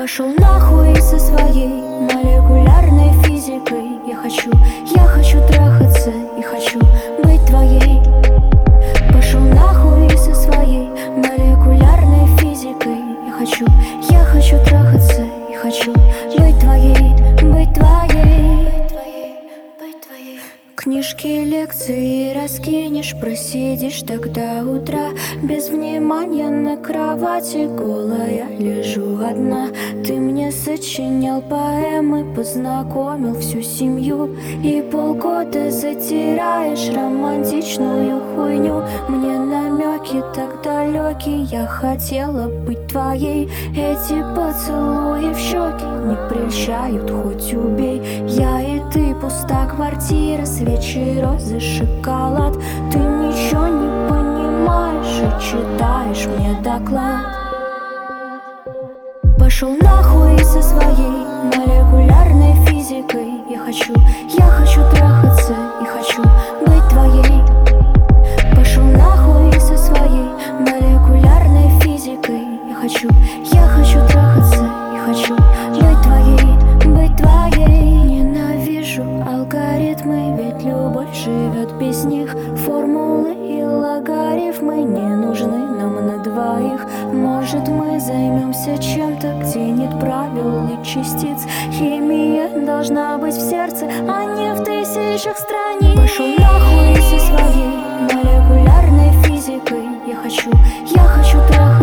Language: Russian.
Пошел нахуй со своей молекулярной физикой. Я хочу трахаться и хочу быть твоей. Пошел нахуй со своей молекулярной физикой. Я хочу трахаться и хочу быть твоей, быть твоей. Книжки, лекции раскинешь, просидишь так до утра. Без внимания на кровати голая лежу одна. Ты мне сочинял поэмы, познакомил всю семью, и полгода затираешь романтичную хуйню. Мне намеки так далекие, я хотела быть твоей. Эти поцелуи в щеки не прельщают, хоть убей. Я и ты, пуста квартира, свечи, розы, шоколад. Ты ничего не понимаешь и читаешь мне доклад. Пошел нахуй со своей молекулярной физикой. Я хочу трахаться и хочу быть твоей. Пошел нахуй со своей молекулярной физикой. Я хочу трахаться и хочу быть твоей, быть твоей. Ненавижу алгоритмы, ведь любовь живет без них. Формулы и логарифмы не нужны нам на двоих. Может, мы займемся чем-то, где нет правил и частиц. Химия должна быть в сердце, а не в тысячах страниц. Пошел нахуй со своей молекулярной физикой. Я хочу трахаться